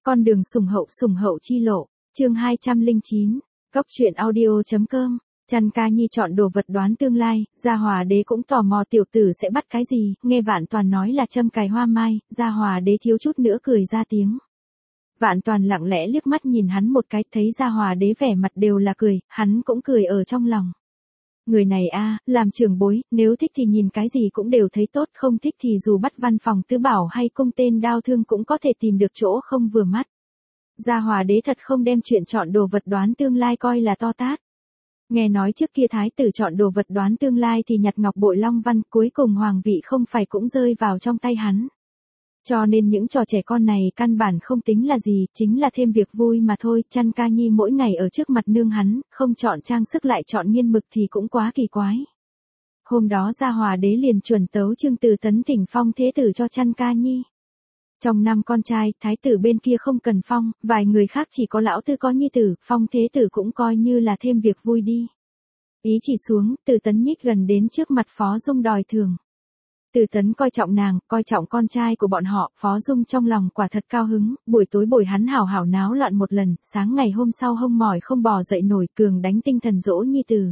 Con đường sủng hậu chi lộ, chương 209, Cốc truyện audio.com. Chăn Ca Nhi chọn đồ vật đoán tương lai, Gia Hòa Đế cũng tò mò tiểu tử sẽ bắt cái gì, nghe Vạn Toàn nói là châm cài hoa mai, Gia Hòa Đế thiếu chút nữa cười ra tiếng. Vạn Toàn lặng lẽ liếc mắt nhìn hắn một cái, thấy Gia Hòa Đế vẻ mặt đều là cười, hắn cũng cười ở trong lòng. Người này làm trưởng bối, nếu thích thì nhìn cái gì cũng đều thấy tốt, không thích thì dù bắt văn phòng tứ bảo hay cung tên đao thương cũng có thể tìm được chỗ không vừa mắt. Gia Hòa Đế thật không đem chuyện chọn đồ vật đoán tương lai coi là to tát. Nghe nói trước kia thái tử chọn đồ vật đoán tương lai thì nhặt ngọc bội long văn, cuối cùng hoàng vị không phải cũng rơi vào trong tay hắn. Cho nên những trò trẻ con này căn bản không tính là gì, chính là thêm việc vui mà thôi. Chăn Ca Nhi mỗi ngày ở trước mặt nương hắn, không chọn trang sức lại chọn nghiên mực thì cũng quá kỳ quái. Hôm đó Gia Hòa Đế liền chuẩn tấu Trương Từ Tấn thỉnh phong thế tử cho Chăn Ca Nhi. Trong 5 con trai, thái tử bên kia không cần phong, vài người khác chỉ có lão tư có nhi tử, phong thế tử cũng coi như là thêm việc vui đi. Ý chỉ xuống, Từ Tấn nhích gần đến trước mặt Phó Dung đòi thưởng. Từ Tấn coi trọng nàng, coi trọng con trai của bọn họ, Phó Dung trong lòng quả thật cao hứng, buổi tối bồi hắn hào hào náo loạn một lần, sáng ngày hôm sau hông mỏi không bò dậy nổi, cường đánh tinh thần dỗ nhi tử.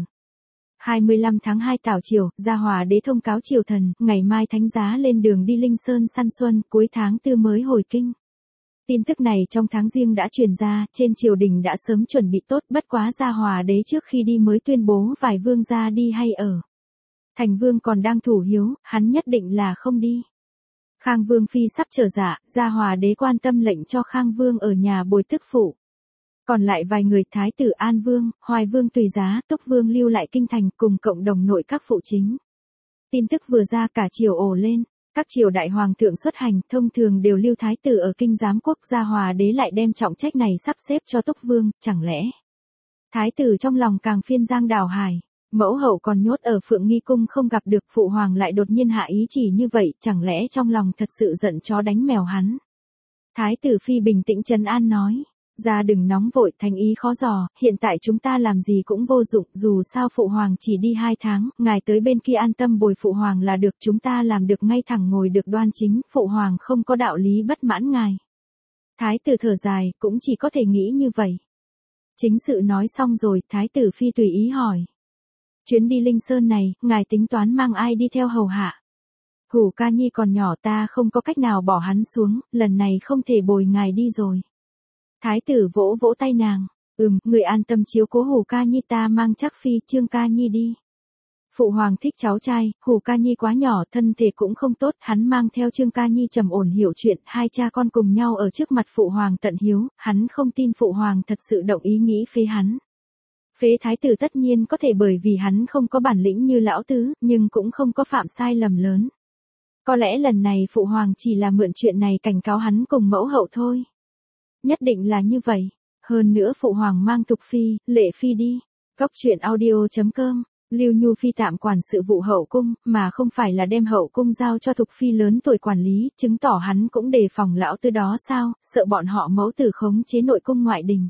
25 tháng 2 tảo chiều, Gia Hòa Đế thông cáo triều thần, ngày mai thánh giá lên đường đi Linh Sơn săn xuân, cuối tháng 4 mới hồi kinh. Tin tức này trong tháng Giêng đã truyền ra, trên triều đình đã sớm chuẩn bị tốt, bất quá Gia Hòa Đế trước khi đi mới tuyên bố vài vương gia đi hay ở. Thành Vương còn đang thủ hiếu, hắn nhất định là không đi. Khang Vương phi sắp trở dạ, Gia Hòa Đế quan tâm lệnh cho Khang Vương ở nhà bồi tức phụ. Còn lại vài người thái tử An Vương, Hoài Vương tùy giá, Túc Vương lưu lại kinh thành cùng cộng đồng nội các phụ chính. Tin tức vừa ra cả triều ồ lên, các triều đại hoàng thượng xuất hành thông thường đều lưu thái tử ở kinh giám quốc. Gia Hòa Đế lại đem trọng trách này sắp xếp cho Túc Vương, chẳng lẽ thái tử trong lòng càng phiên giang đào hải. Mẫu hậu còn nhốt ở Phượng Nghi Cung không gặp được, phụ hoàng lại đột nhiên hạ ý chỉ như vậy, chẳng lẽ trong lòng thật sự giận chó đánh mèo hắn. Thái tử phi bình tĩnh trấn an nói, ra đừng nóng vội, thành ý khó dò, hiện tại chúng ta làm gì cũng vô dụng, dù sao phụ hoàng chỉ đi 2 tháng, ngài tới bên kia an tâm bồi phụ hoàng là được, chúng ta làm được ngay thẳng ngồi được đoan chính, phụ hoàng không có đạo lý bất mãn ngài. Thái tử thở dài, cũng chỉ có thể nghĩ như vậy. Chính sự nói xong rồi, thái tử phi tùy ý hỏi. Chuyến đi Linh Sơn này, ngài tính toán mang ai đi theo hầu hạ? Hủ Ca Nhi còn nhỏ, ta không có cách nào bỏ hắn xuống, lần này không thể bồi ngài đi rồi. Thái tử vỗ vỗ tay nàng, người an tâm chiếu cố Hủ Ca Nhi, ta mang chắc phi Trương Ca Nhi đi. Phụ hoàng thích cháu trai, Hủ Ca Nhi quá nhỏ, thân thể cũng không tốt, hắn mang theo Trương Ca Nhi trầm ổn hiểu chuyện, hai cha con cùng nhau ở trước mặt phụ hoàng tận hiếu, hắn không tin phụ hoàng thật sự động ý nghĩ phế hắn. Phế thái tử tất nhiên có thể bởi vì hắn không có bản lĩnh như lão tứ, nhưng cũng không có phạm sai lầm lớn. Có lẽ lần này phụ hoàng chỉ là mượn chuyện này cảnh cáo hắn cùng mẫu hậu thôi. Nhất định là như vậy. Hơn nữa phụ hoàng mang Tục phi, Lệ phi đi. Cốc truyện audio.com. Lưu Nhu phi tạm quản sự vụ hậu cung, mà không phải là đem hậu cung giao cho Tục phi lớn tuổi quản lý, chứng tỏ hắn cũng đề phòng lão tứ đó sao, sợ bọn họ mẫu tử khống chế nội cung ngoại đình.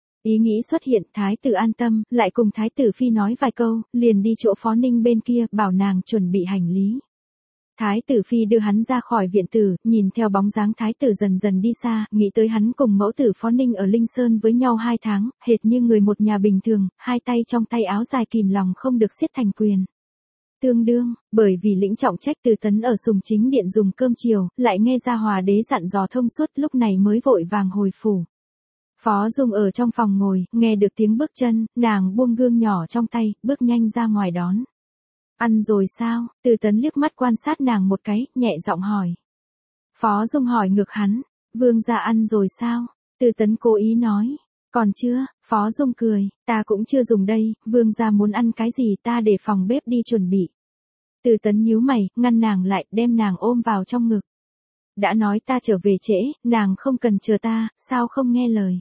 Ý nghĩ xuất hiện, thái tử an tâm, lại cùng thái tử phi nói vài câu, liền đi chỗ Phó Ninh bên kia, bảo nàng chuẩn bị hành lý. Thái tử phi đưa hắn ra khỏi viện tử, nhìn theo bóng dáng thái tử dần dần đi xa, nghĩ tới hắn cùng mẫu tử Phó Ninh ở Linh Sơn với nhau 2 tháng, hệt như người một nhà bình thường, hai tay trong tay áo dài kìm lòng không được siết thành quyền. Tương đương, bởi vì lĩnh trọng trách Từ Tấn ở Sùng Chính Điện dùng cơm chiều, lại nghe Gia Hòa Đế dặn dò thông suốt, lúc này mới vội vàng hồi phủ. Phó Dung ở trong phòng ngồi, nghe được tiếng bước chân, nàng buông gương nhỏ trong tay, bước nhanh ra ngoài đón. Ăn rồi sao? Từ Tấn liếc mắt quan sát nàng một cái, nhẹ giọng hỏi. Phó Dung hỏi ngược hắn, vương gia ăn rồi sao? Từ Tấn cố ý nói, còn chưa. Phó Dung cười, ta cũng chưa dùng đây, vương gia muốn ăn cái gì ta để phòng bếp đi chuẩn bị. Từ Tấn nhíu mày, ngăn nàng lại, đem nàng ôm vào trong ngực. Đã nói ta trở về trễ, nàng không cần chờ ta, sao không nghe lời.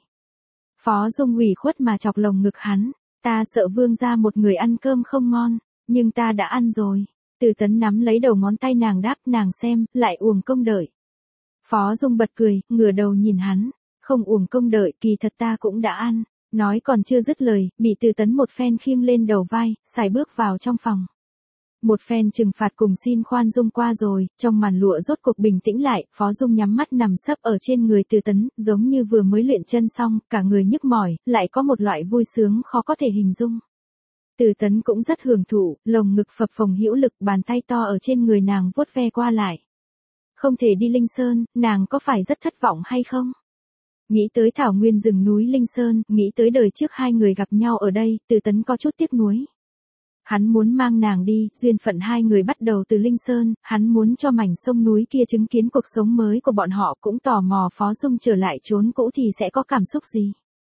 Phó Dung ủy khuất mà chọc lồng ngực hắn, ta sợ vương gia một người ăn cơm không ngon, nhưng ta đã ăn rồi. Từ Tấn nắm lấy đầu ngón tay nàng đáp, nàng xem, lại uổng công đợi. Phó Dung bật cười, ngửa đầu nhìn hắn, không uổng công đợi, kỳ thật ta cũng đã ăn. Nói còn chưa dứt lời, bị Từ Tấn một phen khiêng lên đầu vai, xài bước vào trong phòng. Một phen trừng phạt cùng xin khoan dung qua rồi, trong màn lụa rốt cuộc bình tĩnh lại, Phó Dung nhắm mắt nằm sấp ở trên người Từ Tấn, giống như vừa mới luyện chân xong, cả người nhức mỏi, lại có một loại vui sướng khó có thể hình dung. Từ Tấn cũng rất hưởng thụ, lồng ngực phập phồng hữu lực, bàn tay to ở trên người nàng vuốt ve qua lại. Không thể đi Linh Sơn, nàng có phải rất thất vọng hay không? Nghĩ tới thảo nguyên rừng núi Linh Sơn, nghĩ tới đời trước hai người gặp nhau ở đây, Từ Tấn có chút tiếc nuối. Hắn muốn mang nàng đi, duyên phận hai người bắt đầu từ Linh Sơn, hắn muốn cho mảnh sông núi kia chứng kiến cuộc sống mới của bọn họ, cũng tò mò Phó Dung trở lại chốn cũ thì sẽ có cảm xúc gì.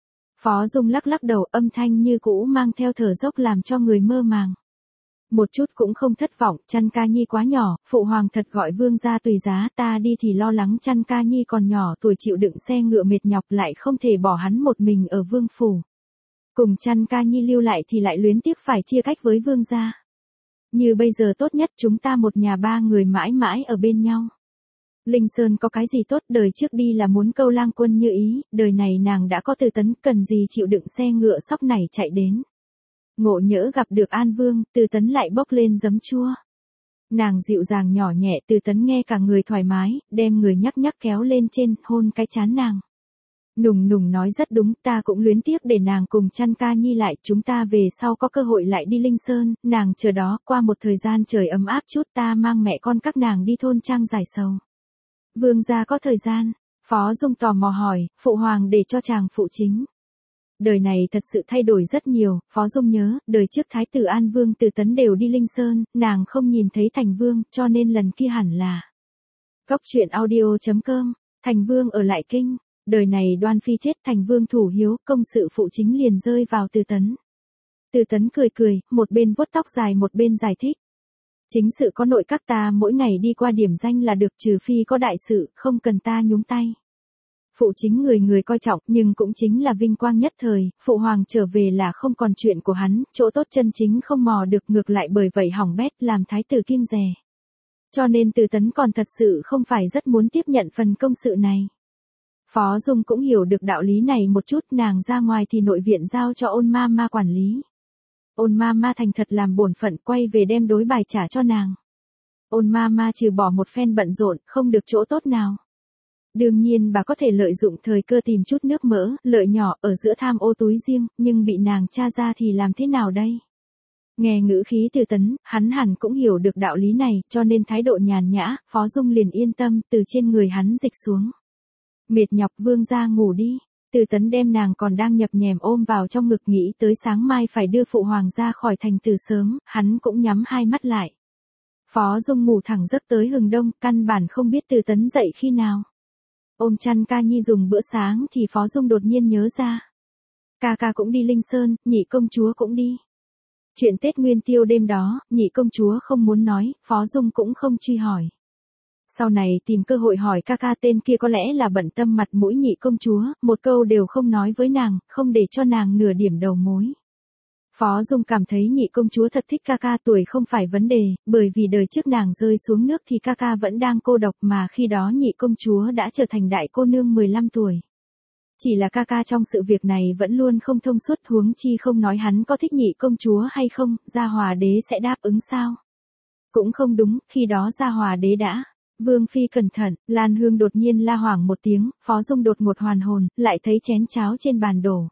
Phó Dung lắc lắc đầu, âm thanh như cũ mang theo thở dốc làm cho người mơ màng. Một chút cũng không thất vọng, Chăn Ca Nhi quá nhỏ, phụ hoàng thật gọi vương gia tùy giá, ta đi thì lo lắng Chăn Ca Nhi còn nhỏ tuổi chịu đựng xe ngựa mệt nhọc, lại không thể bỏ hắn một mình ở vương phủ. Cùng Chăn Ca Nhi lưu lại thì lại luyến tiếc phải chia cách với vương gia. Như bây giờ tốt nhất chúng ta một nhà ba người mãi mãi ở bên nhau. Linh Sơn có cái gì tốt, đời trước đi là muốn câu lang quân như ý, đời này nàng đã có Từ Tấn, cần gì chịu đựng xe ngựa sóc này chạy đến. Ngộ nhỡ gặp được An Vương, Từ Tấn lại bốc lên giấm chua. Nàng dịu dàng nhỏ nhẹ, Từ Tấn nghe cả người thoải mái, đem người nhắc nhắc kéo lên trên, hôn cái trán nàng. Nùng nùng nói rất đúng, ta cũng luyến tiếc để nàng cùng Chăn Ca Nhi lại, chúng ta về sau có cơ hội lại đi Linh Sơn, nàng chờ đó, qua một thời gian trời ấm áp chút ta mang mẹ con các nàng đi thôn trang giải sầu. Vương gia có thời gian, Phó Dung tò mò hỏi, phụ hoàng để cho chàng phụ chính. Đời này thật sự thay đổi rất nhiều, Phó Dung nhớ, đời trước Thái tử An Vương Từ Tấn đều đi Linh Sơn, nàng không nhìn thấy Thành Vương, cho nên lần kia hẳn là. Cốc truyện audio.com, Thành Vương ở lại kinh, đời này Đoan Phi chết, Thành Vương thủ hiếu, công sự phụ chính liền rơi vào Từ Tấn. Từ Tấn cười cười, một bên vuốt tóc dài một bên giải thích. Chính sự có nội các ta mỗi ngày đi qua điểm danh là được, trừ phi có đại sự, không cần ta nhúng tay. Phụ chính người người coi trọng, nhưng cũng chính là vinh quang nhất thời, phụ hoàng trở về là không còn chuyện của hắn, chỗ tốt chân chính không mò được, ngược lại bởi vậy hỏng bét, làm thái tử kiêng dè. Cho nên Từ Tấn còn thật sự không phải rất muốn tiếp nhận phần công sự này. Phó Dung cũng hiểu được đạo lý này một chút, nàng ra ngoài thì nội viện giao cho Ôn Ma Ma quản lý. Ôn Ma Ma thành thật làm bổn phận, quay về đem đối bài trả cho nàng. Ôn Ma Ma trừ bỏ một phen bận rộn, không được chỗ tốt nào. Đương nhiên bà có thể lợi dụng thời cơ tìm chút nước mỡ, lợi nhỏ ở giữa tham ô túi riêng, nhưng bị nàng tra ra thì làm thế nào đây? Nghe ngữ khí Từ Tấn, hắn hẳn cũng hiểu được đạo lý này, cho nên thái độ nhàn nhã, Phó Dung liền yên tâm, từ trên người hắn dịch xuống. Mệt nhọc, vương gia ngủ đi. Từ Tấn đem nàng còn đang nhập nhèm ôm vào trong ngực, nghĩ tới sáng mai phải đưa phụ hoàng ra khỏi thành từ sớm, hắn cũng nhắm hai mắt lại. Phó Dung ngủ thẳng giấc tới hừng đông, căn bản không biết Từ Tấn dậy khi nào. Ôm Chăn Ca Nhi dùng bữa sáng thì Phó Dung đột nhiên nhớ ra. Ca ca cũng đi Linh Sơn, nhị công chúa cũng đi. Chuyện Tết Nguyên Tiêu đêm đó, nhị công chúa không muốn nói, Phó Dung cũng không truy hỏi. Sau này tìm cơ hội hỏi ca ca tên kia có lẽ là bận tâm mặt mũi nhị công chúa, một câu đều không nói với nàng, không để cho nàng nửa điểm đầu mối. Phó Dung cảm thấy nhị công chúa thật thích ca ca, tuổi không phải vấn đề, bởi vì đời trước nàng rơi xuống nước thì ca ca vẫn đang cô độc, mà khi đó nhị công chúa đã trở thành đại cô nương 15 tuổi. Chỉ là ca ca trong sự việc này vẫn luôn không thông suốt, huống chi không nói hắn có thích nhị công chúa hay không, Gia Hòa đế sẽ đáp ứng sao? Cũng không đúng, khi đó Gia Hòa đế đã. Vương phi cẩn thận, Lan Hương đột nhiên la hoảng một tiếng, Phó Dung đột ngột hoàn hồn, lại thấy chén cháo trên bàn đổ.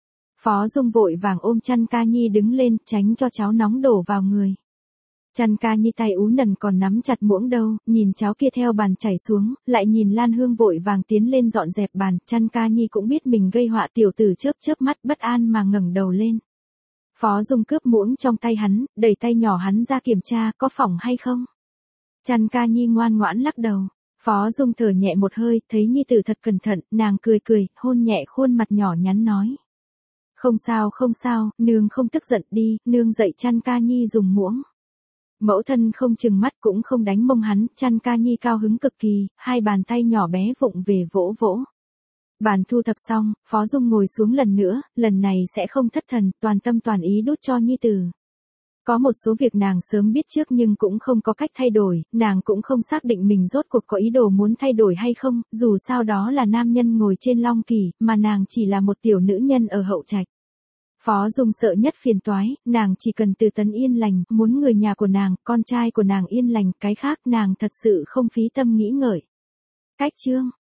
Phó Dung vội vàng ôm Chăn Ca Nhi đứng lên, tránh cho cháo nóng đổ vào người. Chăn Ca Nhi tay ú nần còn nắm chặt muỗng đâu, nhìn cháo kia theo bàn chảy xuống, lại nhìn Lan Hương vội vàng tiến lên dọn dẹp bàn, Chăn Ca Nhi cũng biết mình gây họa, tiểu tử chớp chớp mắt bất an mà ngẩng đầu lên. Phó Dung cướp muỗng trong tay hắn, đẩy tay nhỏ hắn ra kiểm tra, có phỏng hay không? Chăn Ca Nhi ngoan ngoãn lắc đầu. Phó Dung thở nhẹ một hơi, thấy nhi tử thật cẩn thận, nàng cười cười, hôn nhẹ khuôn mặt nhỏ nhắn nói. Không sao, nương không tức giận đi, nương dạy Chăn Ca Nhi dùng muỗng. Mẫu thân không chừng mắt cũng không đánh mông hắn, Chăn Ca Nhi cao hứng cực kỳ, hai bàn tay nhỏ bé vụng về vỗ vỗ. Bàn thu thập xong, Phó Dung ngồi xuống lần nữa, lần này sẽ không thất thần, toàn tâm toàn ý đút cho nhi tử. Có một số việc nàng sớm biết trước nhưng cũng không có cách thay đổi, nàng cũng không xác định mình rốt cuộc có ý đồ muốn thay đổi hay không, dù sao đó là nam nhân ngồi trên long kỷ, mà nàng chỉ là một tiểu nữ nhân ở hậu trạch. Phó Dung sợ nhất phiền toái, nàng chỉ cần Từ Tấn yên lành, muốn người nhà của nàng, con trai của nàng yên lành, cái khác nàng thật sự không phí tâm nghĩ ngợi. Cách chương